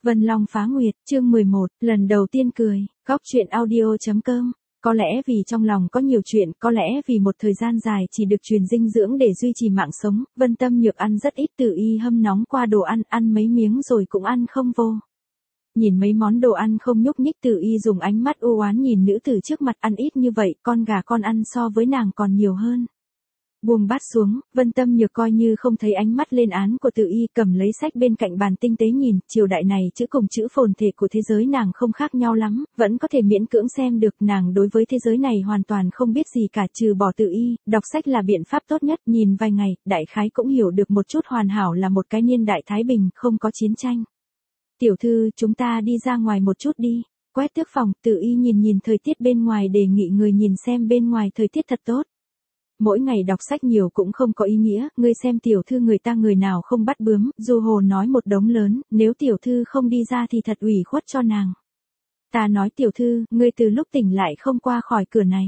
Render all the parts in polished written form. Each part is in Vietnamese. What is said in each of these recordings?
Vân Long Phá Nguyệt, chương 11, lần đầu tiên cười, góc truyện audio.com. Có lẽ vì trong lòng có nhiều chuyện, có lẽ vì một thời gian dài chỉ được truyền dinh dưỡng để duy trì mạng sống, Vân Tâm Nhược ăn rất ít, Tử Y hâm nóng qua đồ ăn mấy miếng rồi cũng ăn không vô. Nhìn mấy món đồ ăn không nhúc nhích, Tử Y dùng ánh mắt u oán nhìn nữ tử trước mặt, ăn ít như vậy, con gà con ăn so với nàng còn nhiều hơn. Buông bát xuống, Vân Tâm Nhược coi như không thấy ánh mắt lên án của Tử Y, cầm lấy sách bên cạnh bàn tinh tế nhìn, triều đại này chữ cùng chữ phồn thể của thế giới nàng không khác nhau lắm, vẫn có thể miễn cưỡng xem được, nàng đối với thế giới này hoàn toàn không biết gì cả trừ bỏ Tử Y, đọc sách là biện pháp tốt nhất, nhìn vài ngày, đại khái cũng hiểu được một chút, hoàn hảo là một cái niên đại thái bình, không có chiến tranh. Tiểu thư, chúng ta đi ra ngoài một chút đi. Quét tước phòng, Tử Y nhìn thời tiết bên ngoài, đề nghị người nhìn xem bên ngoài thời tiết thật tốt. Mỗi ngày đọc sách nhiều cũng không có ý nghĩa, ngươi xem tiểu thư người ta người nào không bắt bướm, Du Hồ nói một đống lớn, nếu tiểu thư không đi ra thì thật ủy khuất cho nàng. Ta nói tiểu thư, ngươi từ lúc tỉnh lại không qua khỏi cửa này.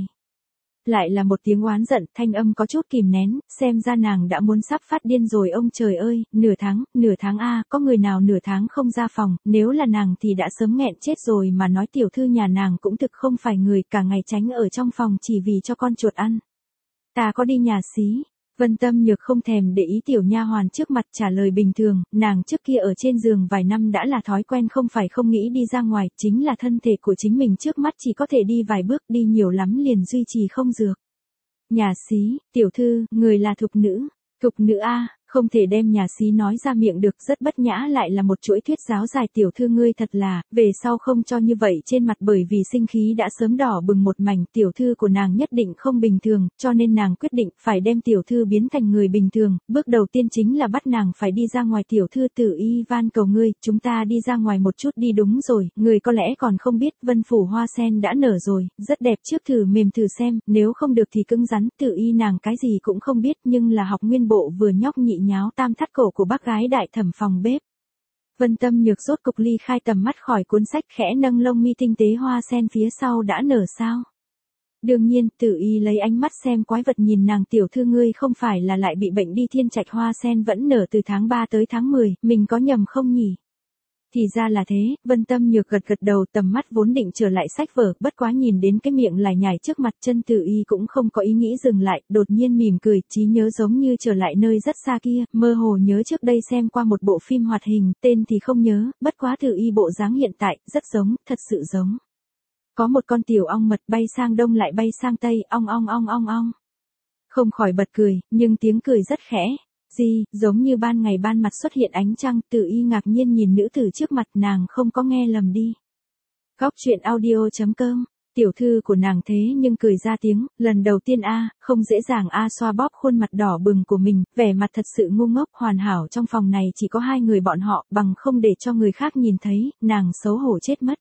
Lại là một tiếng oán giận, thanh âm có chút kìm nén, xem ra nàng đã muốn sắp phát điên rồi. Ông trời ơi, nửa tháng a, có người nào nửa tháng không ra phòng, nếu là nàng thì đã sớm nghẹn chết rồi, mà nói tiểu thư nhà nàng cũng thực không phải người, cả ngày tránh ở trong phòng chỉ vì cho con chuột ăn. Ta có đi nhà xí. Vân Tâm Nhược không thèm để ý tiểu nha hoàn trước mặt, trả lời bình thường, nàng trước kia ở trên giường vài năm đã là thói quen, không phải không nghĩ đi ra ngoài, chính là thân thể của chính mình trước mắt chỉ có thể đi vài bước, đi nhiều lắm liền duy trì không dược. Nhà xí, tiểu thư, người là thục nữ. Thục nữ a, không thể đem nhà xí nói ra miệng được, rất bất nhã, lại là một chuỗi thuyết giáo dài. Tiểu thư ngươi thật là, về sau không cho như vậy trên mặt, bởi vì sinh khí đã sớm đỏ bừng một mảnh. Tiểu thư của nàng nhất định không bình thường, cho nên nàng quyết định phải đem tiểu thư biến thành người bình thường, bước đầu tiên chính là bắt nàng phải đi ra ngoài. Tiểu thư, Tử Y van cầu ngươi, chúng ta đi ra ngoài một chút đi. Đúng rồi, người có lẽ còn không biết, Vân phủ hoa sen đã nở rồi, rất đẹp, trước thử mềm thử xem, nếu không được thì cứng rắn. Tử Y nàng cái gì cũng không biết, nhưng là học nguyên bộ vừa nhóc nhị nháo tam thắt cổ của bác gái đại thẩm phòng bếp. Vân Tâm Nhược rốt cục ly khai tầm mắt khỏi cuốn sách, khẽ nâng lông mi, tinh tế hoa sen phía sau đã nở sao? Đương nhiên, Tử Y lấy ánh mắt xem quái vật nhìn nàng, tiểu thư ngươi không phải là lại bị bệnh đi, thiên trạch hoa sen vẫn nở từ tháng 3 tới tháng 10, mình có nhầm không nhỉ? Thì ra là thế, Vân Tâm Nhược gật đầu, tầm mắt vốn định trở lại sách vở, bất quá nhìn đến cái miệng lải nhải trước mặt, chân Tử Y cũng không có ý nghĩ dừng lại, đột nhiên mỉm cười, trí nhớ giống như trở lại nơi rất xa kia, mơ hồ nhớ trước đây xem qua một bộ phim hoạt hình, tên thì không nhớ, bất quá Tử Y bộ dáng hiện tại, rất giống, thật sự giống. Có một con tiểu ong mật bay sang đông lại bay sang tây, ong ong ong ong ong. Không khỏi bật cười, nhưng tiếng cười rất khẽ. Gì, giống như ban ngày ban mặt xuất hiện ánh trăng. Tử Y ngạc nhiên nhìn nữ tử trước mặt, nàng không có nghe lầm đi. Góc truyện audio.com. Tiểu thư của nàng thế nhưng cười ra tiếng, lần đầu tiên a, không dễ dàng a. Xoa bóp khuôn mặt đỏ bừng của mình, vẻ mặt thật sự ngu ngốc, hoàn hảo trong phòng này chỉ có hai người bọn họ, bằng không để cho người khác nhìn thấy, nàng xấu hổ chết mất.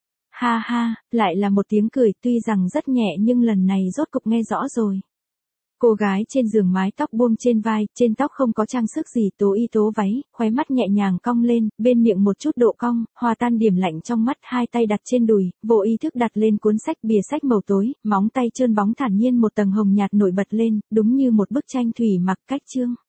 Ha ha, lại là một tiếng cười, tuy rằng rất nhẹ nhưng lần này rốt cục nghe rõ rồi. Cô gái trên giường mái tóc buông trên vai, trên tóc không có trang sức gì, tố y tố váy, khóe mắt nhẹ nhàng cong lên, bên miệng một chút độ cong, hòa tan điểm lạnh trong mắt, hai tay đặt trên đùi, vô ý thức đặt lên cuốn sách, bìa sách màu tối, móng tay trơn bóng thản nhiên, một tầng hồng nhạt nổi bật lên, đúng như một bức tranh thủy mặc cách chương.